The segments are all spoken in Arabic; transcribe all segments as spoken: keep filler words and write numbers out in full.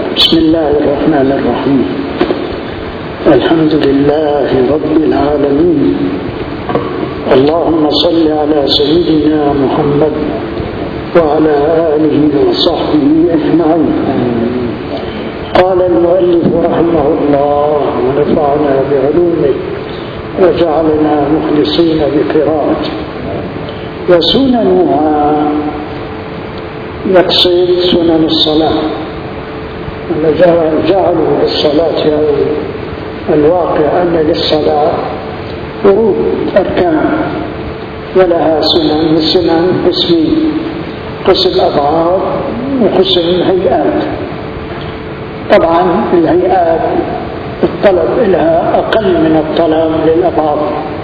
بسم الله الرحمن الرحيم. الحمد لله رب العالمين، اللهم صل على سيدنا محمد وعلى آله وصحبه أجمعين. قال المؤلف رحمه الله ونفعنا بعلومه وجعلنا مخلصين بقراءته. وسننها يقصد سنن الصلاة، جعلوا للصلاة الواقع أن للصلاة فروض أركان ولها سنن. السنن قسمين: قسم أبعاد وقسم هيئات. طبعا الهيئات الطلب لها أقل من الطلب للأبعاد،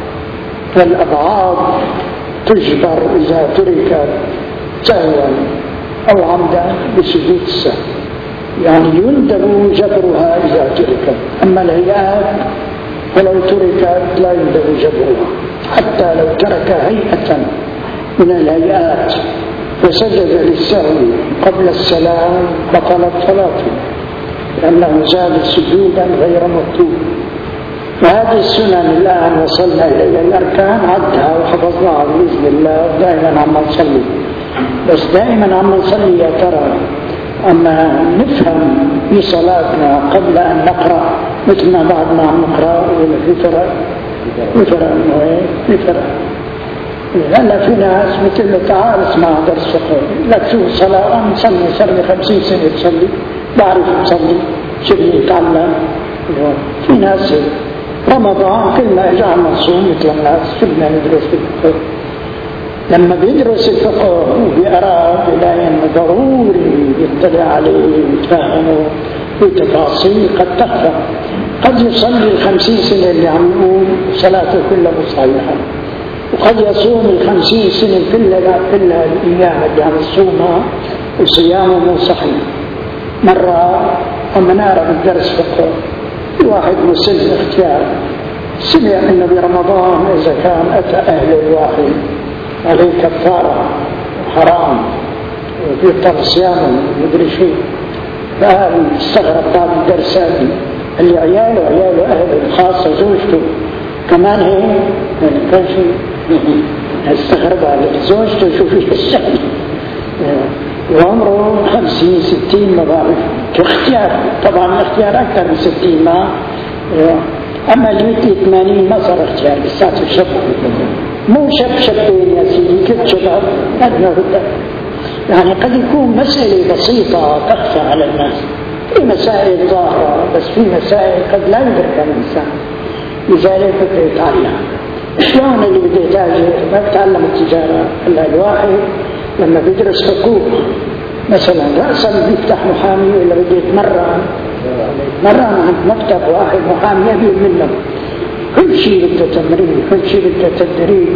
فالأبعاد تجبر إذا تركت سهوا أو عمدا بسجود السهو، يعني يندب جبرها إذا تركت. أما الهيئات فلو تركت لا يندب جبرها، حتى لو ترك هيئة من الهيئات فسجد للسهو قبل السلام بطلت صلاته، لأنه زاد سجودا غير مطلوب. وهذه السنن الآن وصلنا إلى الأركان عدها وحفظناها بإذن الله دائما عم نصلي، بس دائما عم نصلي يا ترى. أما نفهم في صلاتنا قبل أن نقرأ مثل ما بعد ما عم نقرأ في فرق في فرق في فرق هلا في ناس مثل تعال اسمع درس فقه، لا تشوف صلاة نصلي صار لي خمسين سنة تصلي، بعرف تصلي شبني يتعلم. في ناس رمضان كل ما اجى نصوم مثل الناس شبنا ندرس الفقه. لما بيدرس الفقه وبيقرأ بلاقي انه ضروري يطلع عليه ويتفهمه في تفاصيل قد تخفى. قد يصلي الخمسين سنة اللي عم يقول صلاته كلها صحيحة، وقد يصوم الخمسين سنة كلها كلها الأيام اللي عم يصومها وصيامه مو صحيح. مرة أما نعرف الدرس فقه واحد مسلم اختيار سمع أنه برمضان إذا كان أتى أهل الواحد عليه كفارة حرام وبيطلع صيامه مدري شيء، فقال استغرب بعد الدرس هذه اللي عياله عياله أهل خاصة زوجته كمان هي كان شيء استغرب على زوجته شو في الشهر وعمره خمسين ستين ما بعرف كاختيار. طبعا الاختيار أكثر من ستين ما، أما اللي مثل ثمانين ما صار اختيار لساته شاب، مو شاب شابين يا سيدي كيف شباب أدنى هدى. يعني قد يكون مسألة بسيطة تخفى على الناس، في مسائل ظاهرة بس في مسائل قد لا يدركها الإنسان، لذلك بده يتعلم. شلون اللي بده يتاجر ما بتعلم التجارة؟ هلا الواحد لما بيدرس حقوق مثلا رأسا بيفتح محامي ولا بده يتمرن مرن عند مكتب واحد محامي يبي منه كل شيء بده تمرين، كل شيء بده تدريب.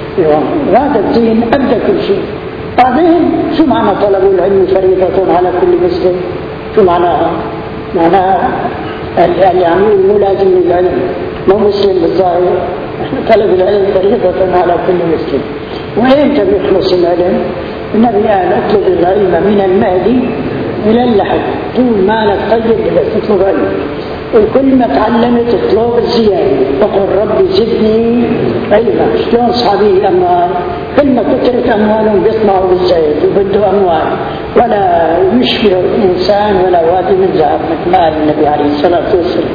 وهذا الدين أبدأ كل شيء. بعدين شو معنى طلب العلم فريضة على كل مسلم؟ شو معناها؟ معناها اللي عم يقول مو لازم العلم مو مسلم بالظاهر، طلب العلم فريضة على كل مسلم. وإمتى بيخلص العلم؟ النبي قال اطلب العلم من المهدي إلى اللحد، طول مالك طيب بدك تطلب علم، وكل ما تعلمت اطلب الزيادة، فقل ربي زدني علما. شلون صحابي الأموال كل ما كثرت أموالهم بيطمعوا بالزيد وبده أموال، ولا يشبه الإنسان ولا وادي من ذهب مثل ما قال النبي عليه الصلاة والسلام.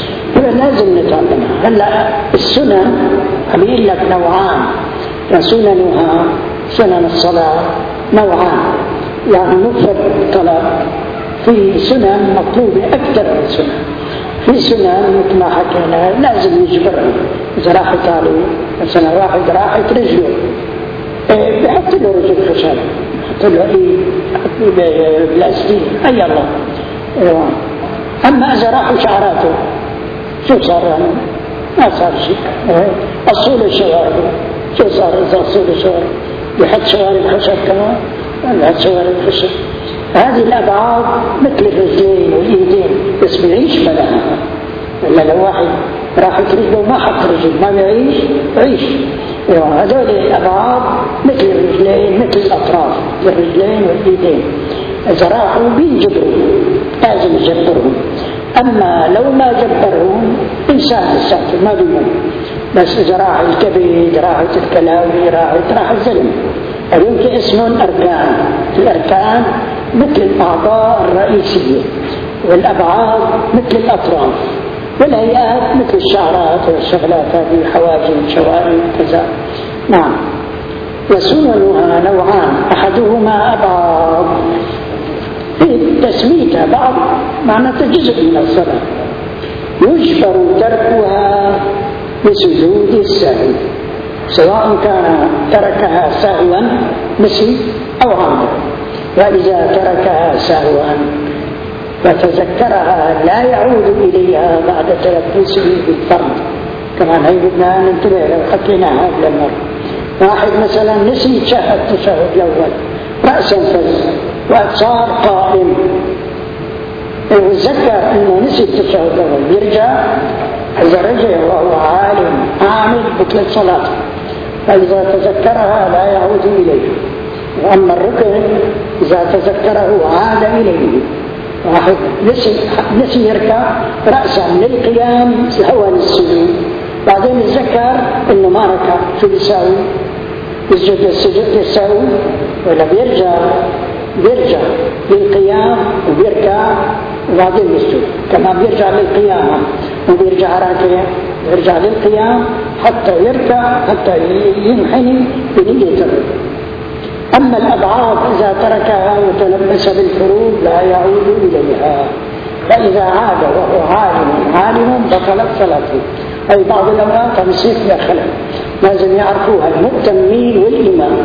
فلازم نتعلمها. هلا السنن أبين لك نوعان، فسننها سنن الصلاة نوعان، يعني مفرد طلب. في سنن مطلوبة أكثر من سنن، في سنن مثل ما حكينا لازم يجبر. إذا راحت عليه مثلا واحد راحت رجله إيه بحط له رجل خشب، بحط له إيه بحط له بلاستيك أي الله. إيه. أما إذا راحوا شعراته شو صار؟ يعني ما صار شيء. إيه. أصول الشوارب شو صار إذا أصول الشوارب؟ بحط شوارب خشب كمان، بحط شوارب خشب. هذه الأبعاد مثل الرجلين والإيدين بس بيعيش بلاها. إلا لو واحد راح رجله ما حط رجل ما بيعيش عيش. هذول الأبعاد مثل الرجلين مثل الأطراف، الرجلين والإيدين إذا راحوا بينجبروا لازم لازم يجبرهم. أما لو ما جبرهم إنسان الساتر ما بيمون، بس إذا راح الكبد راحت الكلاوي راحت راح الزلم. هذول اسمهم أركان. الأركان مثل الأعضاء الرئيسية، والأبعاد مثل الأطراف، والهيئات مثل الشعرات والشغلات هذه حواجب شوارب كذا. نعم. وسننها نوعان، أحدهما أبعاد تسميتها بعض معناتها جزء من الصلاة، يجبر تركها بسجود السهو، سواء كان تركها سهوا نسي أو عمدا. وإذا تركها سهوا فتذكرها لا يعود إليها بعد تلبسه بالفرض. كمان هي بدنا ننتبه لو حكيناها قبل المرة. واحد مثلا نسي شهد التشهد الأول رأسا فز وصار قائم، وتذكر انه نسي التشهد الاول يرجع. اذا رجع وهو عالم عامل بطلت صلاته، فاذا تذكرها لا يعود اليه. واما الركن اذا تذكره عاد اليه. واحد نسي نسي يركع راسا للقيام هو للسجود، بعدين يتذكر انه ما ركع، شو بيساوي؟ يسجد السجود يساوي ولا بيرجع؟ بيرجع للقيام وبيركع وبعدين يسجد. كمان بيرجع للقيام وبيرجع راكع، بيرجع للقيام حتى يركع حتى ينحني بنية الركوع. أما الأبعاد إذا تركها وتلبس بالفروض لا يعود إليها، فإذا عاد وهو عالم عالم بطلت صلاته. أي بعض الأوقات نسيت يا خلل، لازم يعرفوها المؤتمين والإمام.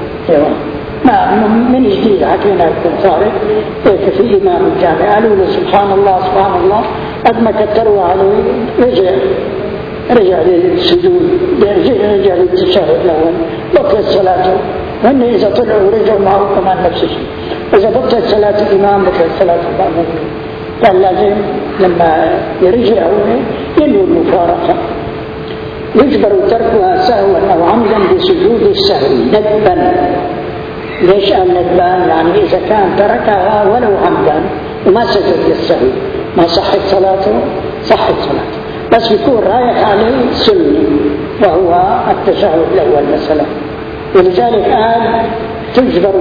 ما من جديد حكينا لكم صارت هيك في إمام الجامع قالوا له سبحان الله سبحان الله، قد ما كتروا عليه رجع رجع للسجود، رجع, رجع للتشهد الأول، بطلت صلاته. وإن إذا طلعوا ورجعوا معه كمان نفس الشيء. إذا بطلت صلاة الإمام بطلت صلاة الإمام. كان لازم لما يرجع ينوي المفارقة. يجبر تركها سهوا أو عمدا بسجود السهو ندبا. ليش قال ندبان؟ يعني إذا كان تركها ولو عمدا وما سجد للسهو ما صحت صلاته، صحت صلاته، بس يكون رايح عليه سني وهو التشهد الأول مثلا. ولذلك قال تجبر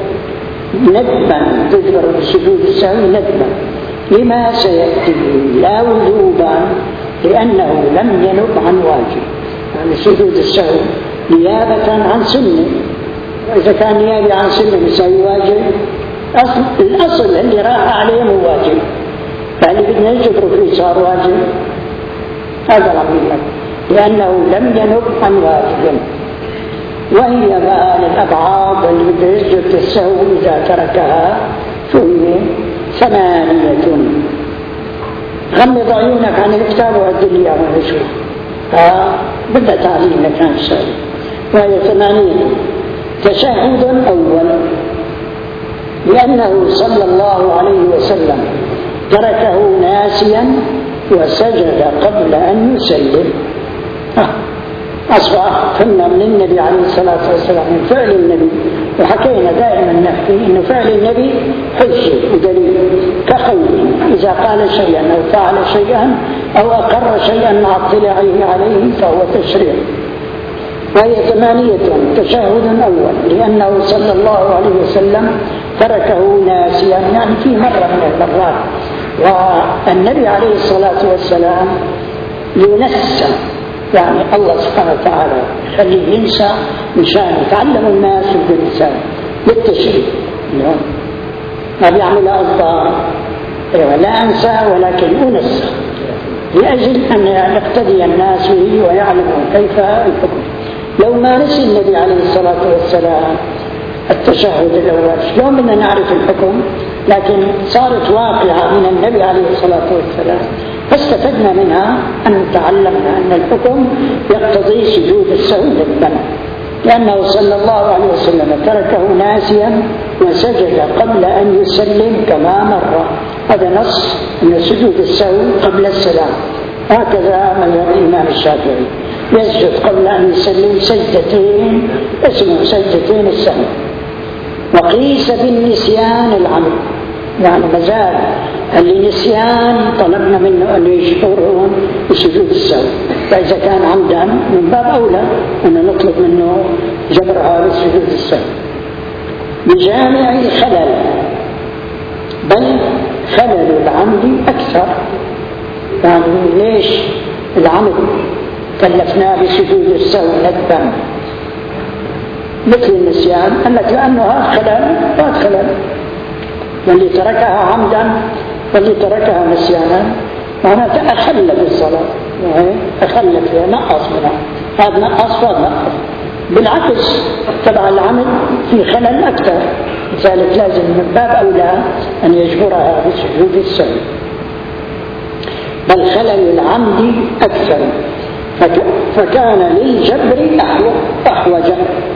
ندبا، تجبر بسجود السهو ندبا لما سيأتي لا وجوبا، لأنه لم ينب عن واجب. يعني سجود السهو نيابة عن سنة، وإذا كان نيابة عن سنة يساوي واجب. أصل الأصل اللي راح عليه مو واجب، فاللي بدنا نجبره فيه صار واجب. هذا الأمر لأنه لم ينب عن واجب. وهي بقى الأبعاد اللي بده يسجد السهو إذا تركها فهي ثمانية. غمض عيونك عن الكتاب وعد لي اياها شوي. ها بدأ تعليم كان السؤال. وهي ثمانية. تشهد أول لأنه صلى الله عليه وسلم تركه ناسيا وسجد قبل أن يسلم. أصبح فهمنا من النبي عليه الصلاة والسلام من فعل النبي، وحكينا دائما نحكي إنه فعل النبي حجة ودليل كقوله إذا قال شيئا أو فعل شيئا أو أقر شيئا مع اطلاعه عليه فهو تشريع. وهي ثمانية. تشهد أول لأنه صلى الله عليه وسلم تركه ناسيا، يعني في مرة من المرات، والنبي عليه الصلاة والسلام ينسى، يعني الله سبحانه وتعالى يخليه ينسى مشان يتعلم الناس باللسان بالتشريع. ما بيعملها أصدار لا أنسى ولكن أنسى لأجل أن يقتدي الناس به ويعلموا كيف الحكم. لو ما نسي النبي عليه الصلاة والسلام التشهد الأول شلون بدنا نعرف الحكم؟ لكن صارت واقعة من النبي عليه الصلاة والسلام فاستفدنا منها أن تعلمنا أن الحكم يقتضي سجود السهو للبنى، لأنه صلى الله عليه وسلم تركه ناسيا وسجد قبل أن يسلم كما مر. هذا نص أن سجود السهو قبل السلام، هكذا مذهب الإمام الشافعي يسجد قبل أن يسلم سجدتين اسمه سجدتين السهو. وقيس بالنسيان العمد، يعني مزال اللي نسيان طلبنا منه أن يشكرهم بسجود السهو، فإذا كان عمدا من باب أولى أن نطلب منه جبرها بسجود السهو بجامع الخلل، بل خلل العمد أكثر. يعني ليش العمد كلفناه بسجود السهو ندبا مثل النسيان؟ قال لك لأنها خلل فات خلل، واللي تركها عمدا واللي تركها نسيانا معناتها أخل بالصلاة، أخل فيها، نقص منها، هذا نقص وهذا نقص. بالعكس تبع العمد في خلل أكثر، لذلك لازم من باب أولى أن يجبرها بسجود السهو. بل خلل العمد أكثر فكان للجبر أحوج.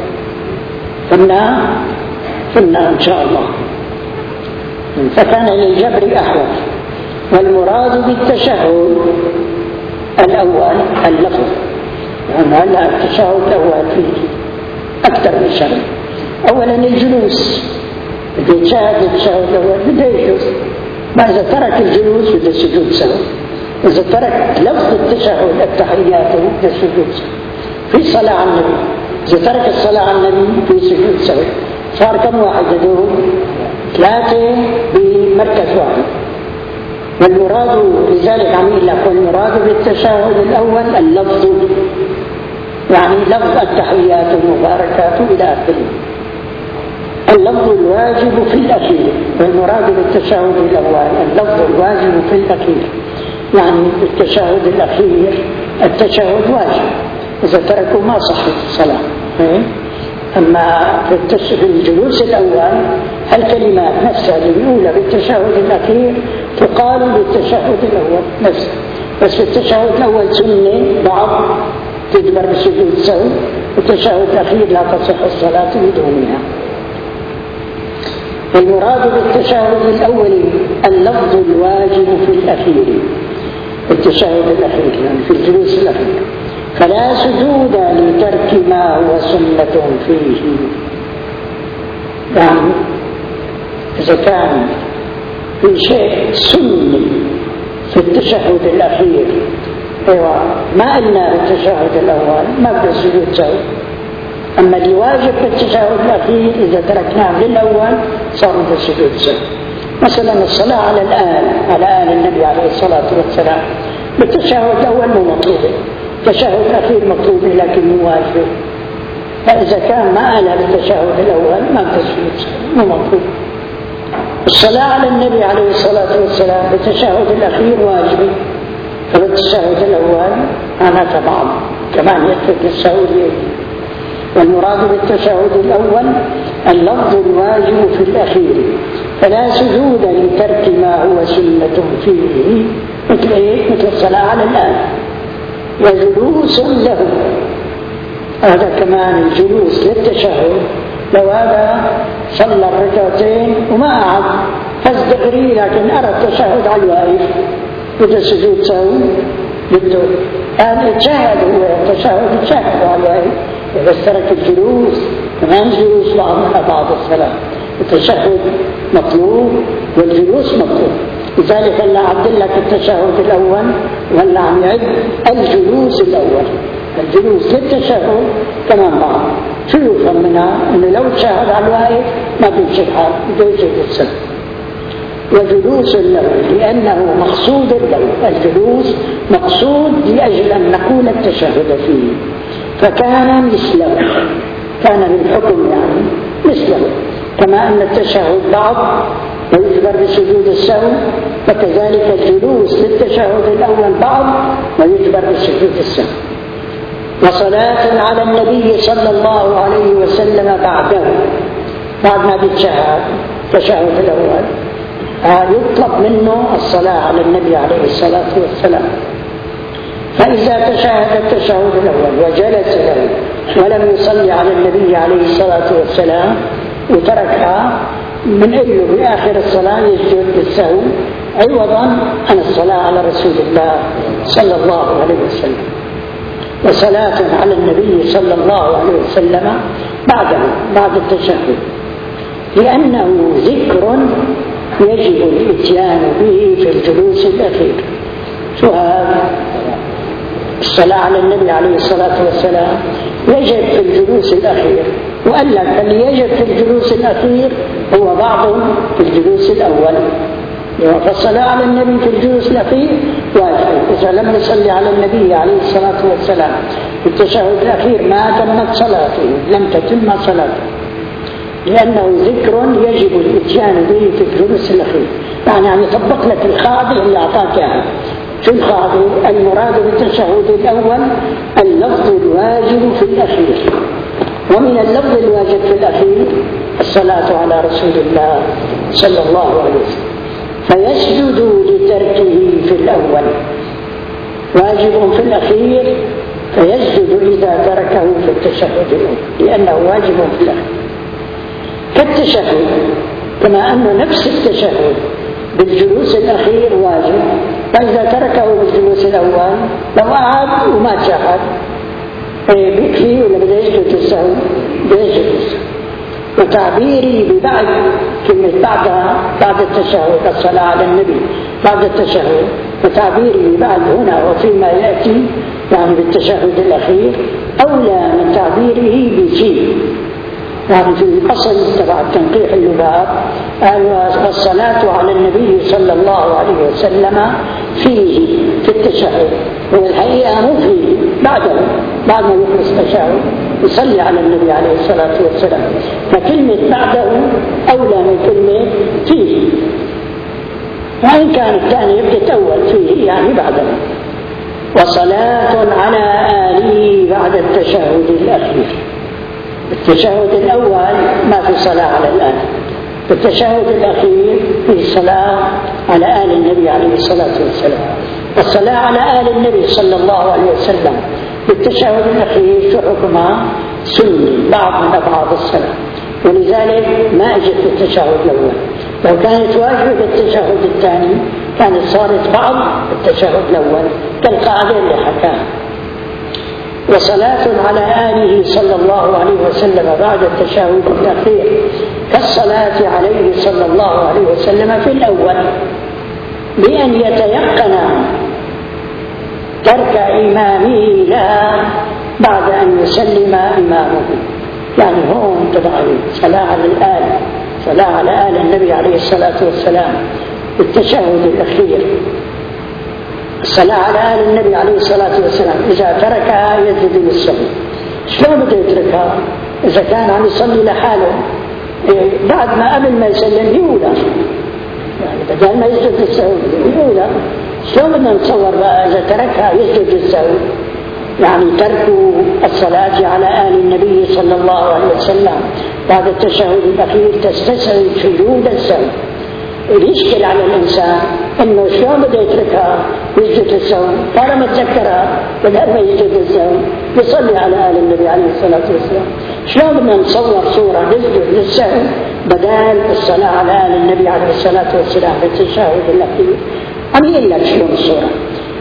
قلنا قلنا إن شاء الله فكان للجبر أحوج. والمراد بالتشهد الأول اللفظ، يعني هلا التشهد الأول فيه أكثر من شيء. أولا الجلوس، إذا يتشاهد التشهد الأول بده يجلس، ما إذا ترك الجلوس بده سجود سهو، إذا ترك لفظ التشهد التحيات بده سجود سهو. في صلاة على النبي، إذا ترك الصلاة على النبي في سجود سهو. صار كم واحد هذول؟ ثلاثة بمركز واحد. والمراد لذلك عميل لك والمراد بالتشهد الأول اللفظ، يعني لفظ التحيات والمباركات إلى آخره. اللفظ الواجب في الأخير، والمراد بالتشهد الأول اللفظ الواجب في الأخير، يعني التشهد الأخير التشهد واجب، إذا تركوا ما صحت الصلاة. أما في الجلوس الأول الكلمات نفسها اللي بيقولها بالتشهد الأخير تقال بالتشهد الأول نفسه، بس في التشهد الأول سنة بعض تجبر بسجود سهو، والتشهد الأخير لا تصح الصلاة بدونها. المراد بالتشهد الأول اللفظ الواجب في الأخير، التشهد الأخير يعني في الجلوس الأخير. فلا سجود لترك ما هو سنة فيه، يعني إذا كان في شيء سني في التشهد الأخير أيوة ما قلنا التشهد الأول ما بده سجود سهو. أما اللي واجب في التشهد الأخير إذا تركناه للأول صار بده سجود سهو. مثلا الصلاة على الآل على آل النبي عليه الصلاة والسلام بالتشهد الأول مو مطلوبة، التشهد الأخير مطلوب لكن واجب. فإذا كان ما آل بالتشهد الأول ما بده سجود سهو مو مطلوب. الصلاة على النبي عليه الصلاة والسلام بالتشهد الأخير واجب، فبالتشهد الأول أنا تبعض كمان يترك السهولية. والمراد بالتشهد الأول اللفظ الواجب في الأخير، فلا سجود لترك ما هو سنة فيه مثل إيه؟ مثل الصلاة على الآن. وجلوس له، هذا كمان الجلوس للتشهد، لو هذا صلى الركعتين وما قعد فازدغري لكن أرى التشهد على الواقف بده سجود سهو بده هذا التشهد هو التشهد الشاهد على الواقف. إذا ترك الجلوس كمان جلوس بعض بعض الصلاة، التشهد مطلوب والجلوس مطلوب. لذلك اللي عبد لك التشهد الأول ولا عم يعد الجلوس الأول، الجلوس للتشهد كمان بعض. شو يفهم منها؟ إنه لو تشهد على الواقف ما بيمشي الحال بده يجي السهو. وجلوس له لأنه مقصود له، الجلوس مقصود لأجل أن نقول التشهد فيه، فكان مثله، كان بالحكم يعني مثله، كما أن التشهد بعض ويجبر بسجود السهو، فكذلك الجلوس للتشهد الأول بعض ويجبر بسجود السهو. وصلاة على النبي صلى الله عليه وسلم بعده، بعد ما بيتشهد التشهد الأول يطلب منه الصلاة على النبي عليه الصلاة والسلام. فإذا تشهد التشهد الأول وجلس له ولم يصلي على النبي عليه الصلاة والسلام وتركها من أجله في آخر الصلاة يسجد للسهو عوضا عن الصلاة على رسول الله صلى الله عليه وسلم. وصلاة على النبي صلى الله عليه وسلم بعده بعد التشهد، لأنه ذكر يجب الإتيان به في الجلوس الأخير. شو هذا؟ الصلاة على النبي عليه الصلاة والسلام يجب في الجلوس الأخير، وقال لك اللي يجب في الجلوس الأخير هو بعضهم في الجلوس الأول. فالصلاة على النبي في الجلوس الأخير واجب. إذا لم يصلي على النبي عليه الصلاة والسلام في التشهد الأخير ما تمت صلاته، لم تتم صلاته، لأنه ذكر يجب الإتيان به في الجلوس الأخير. يعني يعني طبق لك القاعدة اللي أعطاك إياها. شو القاعدة؟ المراد بالتشهد الأول اللفظ الواجب في الأخير، ومن اللفظ الواجب في الأخير الصلاة على رسول الله صلى الله عليه وسلم. فيسجد لتركه في الأول، واجب في الأخير فيسجد إذا تركه في التشهد الأول لأنه واجب في الأخير. كالتشهد، كما أن نفس التشهد بالجلوس الأخير واجب، فإذا تركه بالجلوس الأول لو قعد وما تشهد بيكفي ولا بده يسجد السهو؟ بده يسجد السهو. وتعبيري ببعد كلمة بعدها بعد التشهد الصلاة على النبي بعد التشهد، وتعبيري ببعد هنا وفيما يأتي يعني بالتشهد الأخير أولى من تعبيره بشيء. يعني في الأصل تبع تنقيح اللباب قال والصلاة على النبي صلى الله عليه وسلم فيه في التشهد، والحقيقة مو فيه، بعده بعد ما يخلص التشهد يصلي على النبي عليه الصلاة والسلام. فكلمة بعده أولى من كلمة فيه، وإن كان الثاني يتأول فيه يعني بعده. وصلاة على آله بعد التشهد الأخير. التشهد الأول ما في صلاة على الآل، التشهد الأخير في صلاة على آل النبي عليه الصلاة والسلام. الصلاة على آل النبي صلى الله عليه وسلم بالتشهد الأخير شو حكمها؟ سني، بعض من أبعاد الصلاة، ولذلك ما أجت بالتشهد الأول. لو كانت واجبة بالتشهد الثاني كانت صارت بعض التشهد الأول كالقاعدة اللي حكاها. وصلاة على آله صلى الله عليه وسلم بعد التشهد الأخير كالصلاة عليه صلى الله عليه وسلم في الأول، بأن يتيقن ترك إمامه لها بعد أن يسلم إمامه. يعني هون تبع صلاة على الآل، صلاة على آل النبي عليه الصلاة والسلام بالتشهد الأخير، الصلاة على آل النبي عليه الصلاة والسلام إذا تركها يسجد للسهو. شلون بده يتركها؟ إذا كان عم يصلي لحاله بعد ما قبل ما يسلم يولى، يعني بدل ما يسجد للسهو يولى. شلون بدنا نتصور بقى إذا تركها يسجد للسهو؟ يعني ترك الصلاة على آل النبي صلى الله عليه وسلم بعد التشهد الأخير تستسهل سجود السهو. يشكل على الإنسان إنه شلون بده يتركها ويسجد للسهو، طالما تذكرها بدل ما يسجد للسهو يصلي على آل النبي عليه الصلاة والسلام. شلون بدنا نصور صورة نسجد للسهو بدل الصلاة على آل النبي عليه الصلاة والسلام بالتشهد الأخير؟ عم يقول لك شلون الصورة.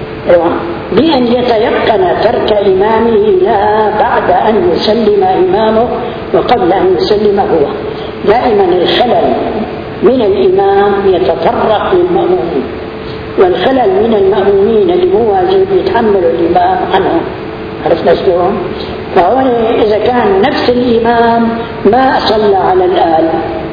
بأن يتيقن ترك إمامه لها بعد أن يسلم إمامه وقبل أن يسلم هو. دائما الخلل من الإمام يتطرق للمأمومين، والخلل من المأمومين اللي مو واجب يتحمل الإمام عنهم. عرفنا شلون؟ فهنا إذا كان نفس الإمام ما صلى على الآل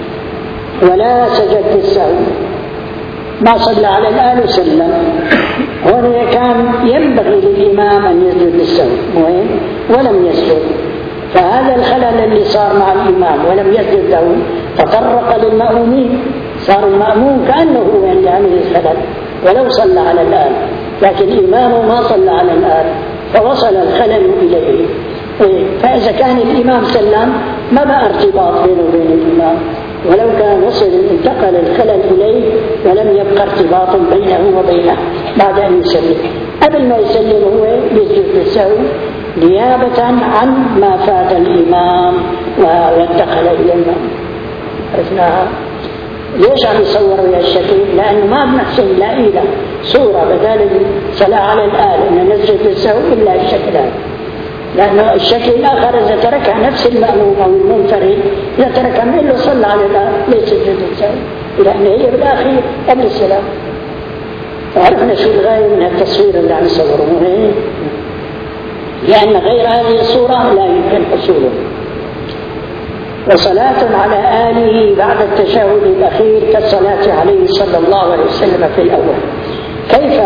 ولا سجد للسهو، ما صلى على الآل وسلم، هنا كان ينبغي للإمام أن يسجد للسهو وين ولم يسجد، فهذا الخلل اللي صار مع الإمام ولم يسجد له تطرق للمأمومين، صار المأموم كأنه هو اللي عمل الخلل ولو صلى على الآل، لكن إمامه ما صلى على الآل فوصل الخلل إليه. فإذا كان الإمام سلم ما بقى ارتباط بينه وبين الإمام، ولو كان وصل انتقل الخلل إليه ولم يبقى ارتباط بينه وبينه بعد أن يسلم. قبل ما يسلم هو يسجد للسهو نيابة عن ما فات الإمام وانتقل إلى الإمام. عرفناها؟ ليش عم يصوروا يا الشكل؟ لأنه ما بنحسن لا إله صورة بدال الصلاة على الآل إن نسجد للسهو إلا الشكل هذا، لأنه الشكل الآخر إذا تركها نفس المأموم أو المنفرد إذا تركها من له صلى على الآل ليس سجد للسهو، لأن هي بالآخر قبل السلام. وعرفنا شو الغاية من التصوير اللي عم يصوروه، لأن غير هذه الصورة لا يمكن حصوله. وصلاة على آله بعد التشهد الأخير كالصلاة عليه صلى الله عليه وسلم في الأول. كيف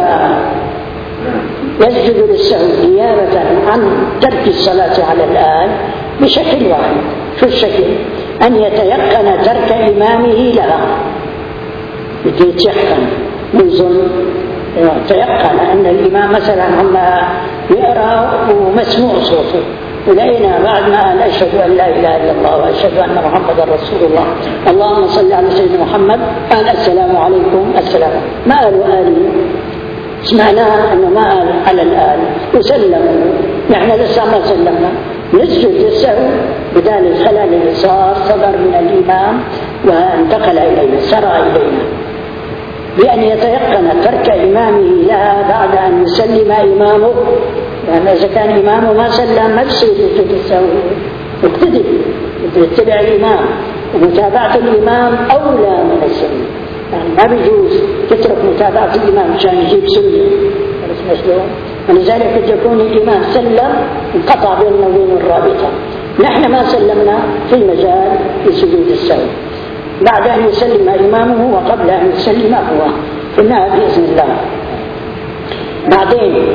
يسجد للسهو نيابة عن ترك الصلاة على الآل؟ بشكل واحد. شو الشكل؟ أن يتيقن ترك إمامه لها، يتيقن يظن يتيقن أن الإمام مثلا عما يقرأ ومسموع صوته، ولقينا بعد ما قال أشهد أن لا إله إلا الله وأشهد أن محمدا رسول الله اللهم صل على سيدنا محمد، قال السلام عليكم السلام، ما قالوا آله، سمعناها أنه ما قال على الآل وسلم، نحن لسه ما سلمنا، نسجد للسهو بدال الخلل اللي صار صدر من الإمام وانتقل إلينا سرى إلينا، بأن يتيقن ترك إمامه لها بعد أن يسلم إمامه. يعني إذا كان إمامه ما سلم ما بصير يسجد للسهو، اقتدي يتبع الإمام، ومتابعة الإمام أولى من السنة. يعني ما بيجوز تترك متابعة الإمام عشان يجيب سنة، ولذلك قد يكون الإمام سلم انقطع بيننا وبين الرابطة، نحن ما سلمنا في مجال لسجود السهو بعد أن يسلم إمامه وقبل أن يسلم هو، قلناها بإذن الله. بعدين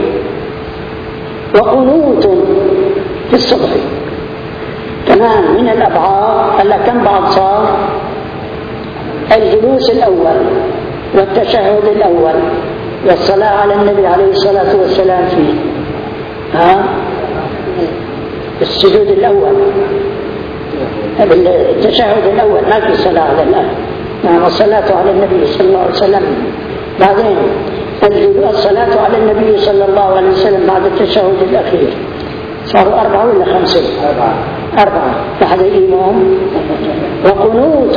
وقنوت في الصبح كمان من الأبعاد. هلا كم بعد صار؟ الجلوس الأول والتشهد الأول والصلاة على النبي عليه الصلاة والسلام فيه، ها السجود الأول، التشهد الأول ما في صلاة على الآن، نعم الصلاة على النبي صلى الله عليه وسلم. بعدين الصلاة على النبي صلى الله عليه وسلم بعد التشهد الأخير. صاروا أربعة ولا خمسة؟ أربعة أربعة أحد الإمام. وقنوت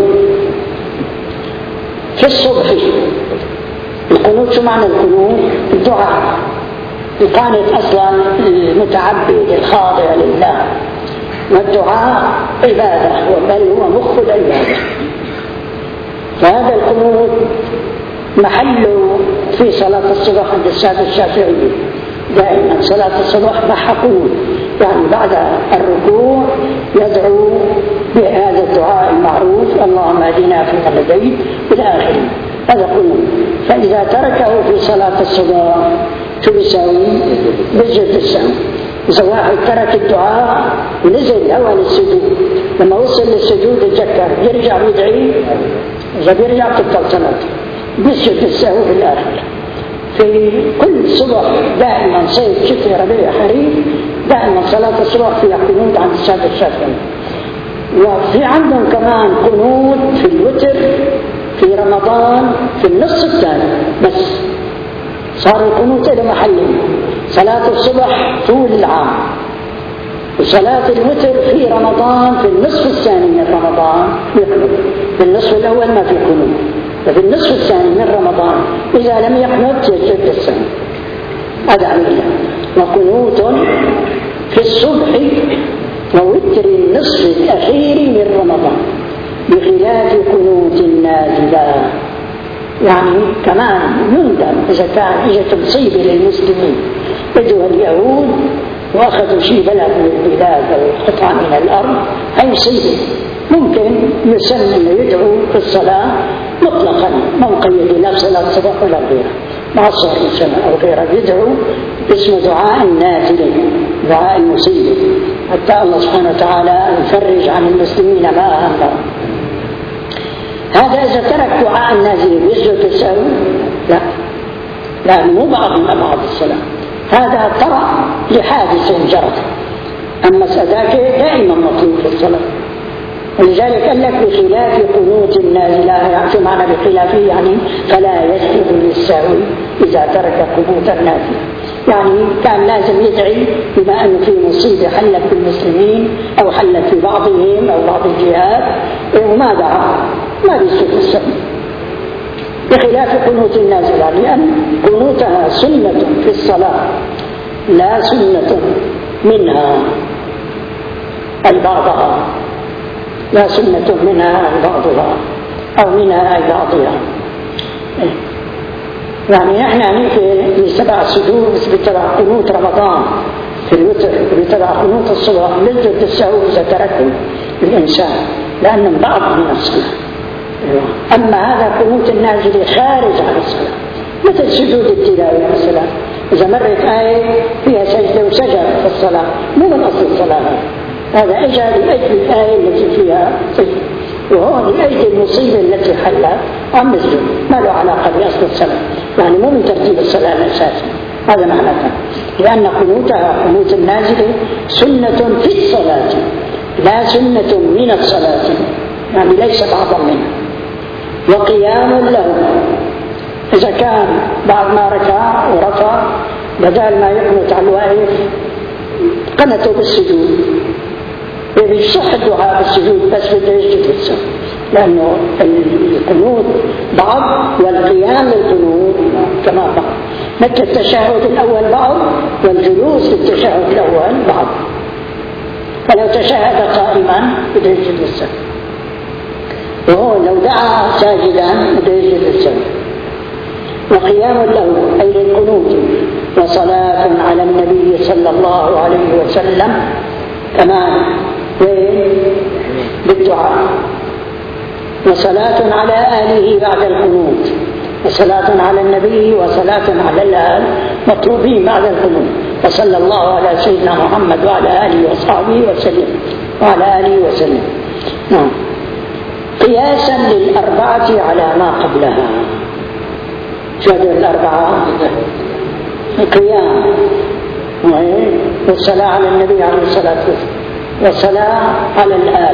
في الصبح. القنوت شو معنى القنوت؟ الدعاء، القانت أصلا المتعبد الخاضع لله، والدعاء عبادة بل هو مخ العبادة. فهذا القنوت محله في صلاة الصبح عند السادة الشافعي دائما. صلاة الصبح مع قنوت، يعني بعد الركوع يدعو بهذا الدعاء المعروف اللهم اهدنا فيمن هديت إلى آخره، هذا قنوت. فإذا تركه في صلاة الصبح شو بيساوي؟ بيسجد السهو. إذا واحد ترك الدعاء ونزل أول السجود، لما وصل للسجود يتذكر يرجع يدعي، إذا بيرجع تبطل صلاته، بيسجد السهو في الآخر. في كل صبح دائما صيف شتاء ربيع خريف دائما صلاة الصبح فيها قنوت عند السادة الشافعي. وفي عندهم كمان قنوت في الوتر في رمضان في النصف الثاني بس، صار القنوت إلى محله. صلاة الصبح طول العام، وصلاة الوتر في رمضان في النصف الثاني من رمضان يقنط. في النصف الأول ما في قنوت، وفي النصف الثاني من رمضان إذا لم يقنط يسجد السهو. هذا عمله. وقنوت في الصبح ووتر النصف الأخير من رمضان بخلاف قنوت النازلة. يعني كمان يندم إذا كان إجت مصيبة للمسلمين، بدوا اليهود وأخذوا شيء بلد من البلاد أو قطعة من الأرض، هي مصيبة. ممكن يسمى أنه يدعو في الصلاة مطلقا، ما مقيد لا صلاة الصبح ولا غيرها، مع صار السنة أو غيرها، يدعو اسمه دعاء النازل، دعاء المصيبة، حتى الله سبحانه وتعالى يفرج عن المسلمين ما أهمهم. هذا إذا ترك دعاء النازل يسجد السهو؟ لا، لا، مو بعض من أبعاد الصلاة، هذا طرأ لحادث جرت. أما ذاك دائما مطلوب في الصلاة، ولذلك قال لك بخلاف قنوت النازلة. يعني شو معنى بخلافه؟ يعني فلا يسجد للسهو إذا ترك قنوت النازلة. يعني كان لازم يدعي بما أنه في مصيبة حلت بالمسلمين أو حلت في بعضهم أو بعض الجهات، وما دعا ما بيسجد السهو، بخلاف قنوت النازلة، لأن قنوتها سنة في الصلاة لا سنة منها البعضها، لا سنة منها بعضها. أو منها أي بعضها. يعني نحن نيجي لسبع سجود بتبع قنوت رمضان في الوتر، بتبع قنوت الصبح نسجد السهو إذا تركه الإنسان لأنه بعض من الصلاة. أما هذا قنوت النازل خارج عن الصلاة مثل سجود التلاوة مثلا، إذا مرت آية فيها سجدة وسجد في الصلاة مو من أصل الصلاة، هذا إجا لأجل الآية التي فيها سجدة، وهو لأجل المصيبة التي حلت عن مسجد ما له علاقة بأصل الصلاة، يعني مو من ترتيب الصلاة الأساسي. هذا معناته، لأن قنوتها قنوت النازلة سنة في الصلاة لا سنة من الصلاة، يعني ليس بعضا منها. وقيام له إذا كان بعد ما ركع ورفع بدل ما يقنط على الواقف قنته بالسجود، يصح الدعاء بالسجود بس بده يسجد السهو، لأنه القنوت بعض والقيام للقنوت كما بعض، مثل التشهد الأول بعض والجلوس في التشهد الأول بعض. فلو تشهد قائما بده يسجد السهو، وهو لو دعا ساجدا بده يسجد السهو. وقيام له أي للقنوت، وصلاة على النبي صلى الله عليه وسلم كمان بالدعاء، وصلاة على آله بعد القنوت، وصلاة على النبي وصلاة على الآل مطلوبين بعد القنوت. وصلى الله على سيدنا محمد وعلى آله وصحبه وسلم وعلى آله وسلم. نعم. قياسا للأربعة على ما قبلها. شو هذه الأربعة؟ القيام والصلاة على النبي عليه الصلاة والسلام والصلاة على الآل،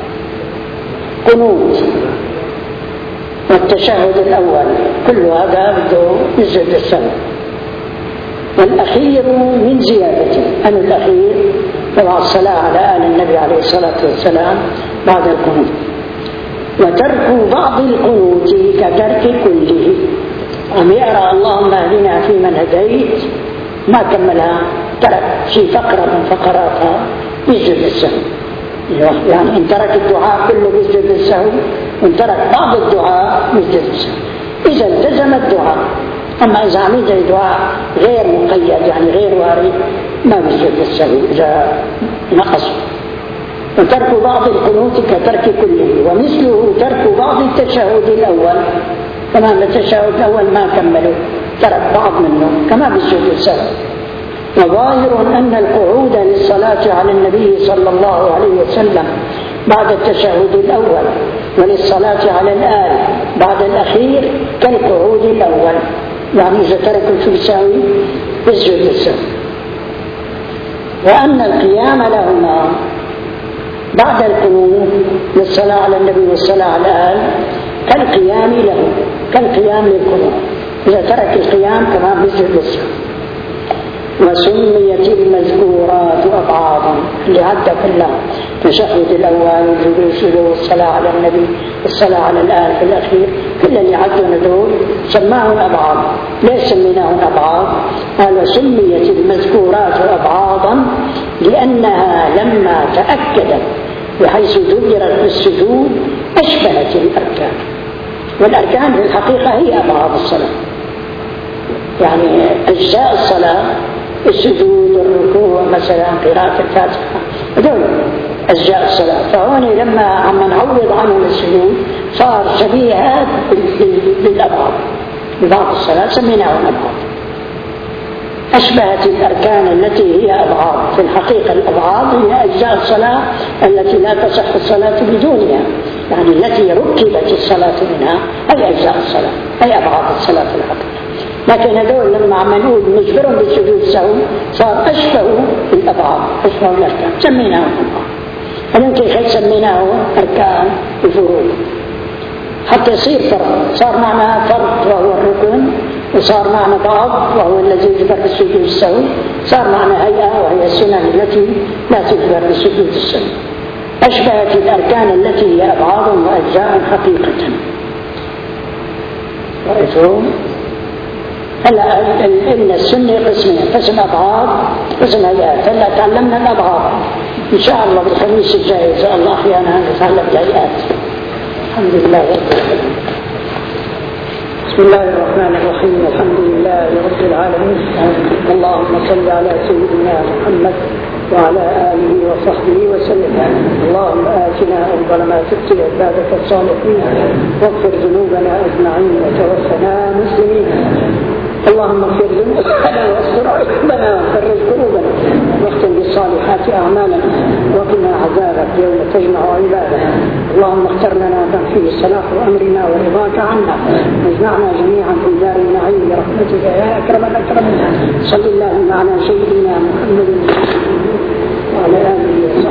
قنوت والتشهد الأول، كل هذا بده يسجد السهو. والأخير من زيادته، أن الأخير طبعا الصلاة على آل النبي عليه الصلاة والسلام بعد القنوت. وترك بعض القنوت كترك كله، أم يقرأ اللهم اهدنا فيمن هديت ما كملها، ترك في فقرة من فقراتها يسجد السهو. يعني إن ترك الدعاء كله يسجد السهو، وإن ترك بعض الدعاء يسجد السهو إذا التزم الدعاء. أما إذا عمل دعاء غير مقيد يعني غير وارد ما يسجد السهو إذا نقص. وترك بعض القنوت كترك كله، ومثله ترك بعض التشهد الأول، كمان التشهد الأول ما كمله ترك بعض منه كما بالسجود السهو. وظاهر أن القعود للصلاة على النبي صلى الله عليه وسلم بعد التشهد الأول وللصلاة على الآل بعد الأخير كالقعود الأول، يعني إذا تركوا شو يساوي بالسجود السهو. وأن القيام لهما بعد القنوت للصلاة على النبي والصلاة على الآل كالقيام له، كالقيام للقنوت، إذا ترك القيام كمان بالسجود السهو. وسميت المذكورات أبعاضا اللي عدى كلها، التشهد الأول والجلوس والصلاة على النبي والصلاة على الآل في الأخير، كل اللي عدوا دول سماهم أبعاض. ليش سميناهم أبعاض؟ قال وسميت المذكورات أبعاضا لأنها لما تأكدت بحيث ذكرت بالسجود أشبهت الأركان، والأركان في الحقيقة هي أبعاض الصلاة، يعني أجزاء الصلاة السجود الركوع مثلا قراءة الفاتحة هذول أجزاء الصلاة. فهون لما عم نعوض عنهم السجود صار شبيهات بالأبعاد ببعض الصلاة سميناهم أبعاد، أشبهت الأركان التي هي أبعاد. في الحقيقة الأبعاد هي أجزاء الصلاة التي لا تصح الصلاة بدونها، يعني التي ركبت الصلاة منها أي أجزاء الصلاة أي أبعاد الصلاة في الحقيقة. لكن هذول لما عم نقول نجبرهم بالسجود السهو صار أشبهوا بالأبعاد، أشبهوا الأركان سميناهم أبعاد. فممكن كيف سميناه أركان الفروض حتى يصير فرض، صار معنا فرض وهو الركن، وصار معنا بعض وهو الذي يجبر بالسجود السهو، صار معنا هيئة وهي السنن التي لا تجبر بالسجود السهو. أشبهت الأركان التي هي أبعاد وأجزاء حقيقة. رأيتم؟ هلا إن السنة قسمين، قسم أبعاد قسم هيئات. هلا تعلمنا الأبعاد إن شاء الله بالخميس الجاي إن شاء الله أحيانا نتعلم الهيئات الحمد لله رب العالمين. بسم الله الرحمن الرحيم. الحمد لله رب العالمين. اللهم صل على سيدنا محمد وعلى آله وصحبه وسلم. اللهم آتنا أفضل ما تؤتي عبادك الصالحين واغفر ذنوبنا أجمعين وتوفنا مسلمين. اللهم اغفر ذنوبنا واستر عيوبنا وفرج كروبنا واختم بالصالحات أعمالنا وقنا عذابك يوم تجمع عبادك. اللهم اختر لنا ما فيه صلاح أمرنا ورضاك عنا واجمعنا جميعا في دار النعيم برحمتك يا أكرم الأكرمين. صل اللهم على سيدنا محمد وعلى آله وصحبه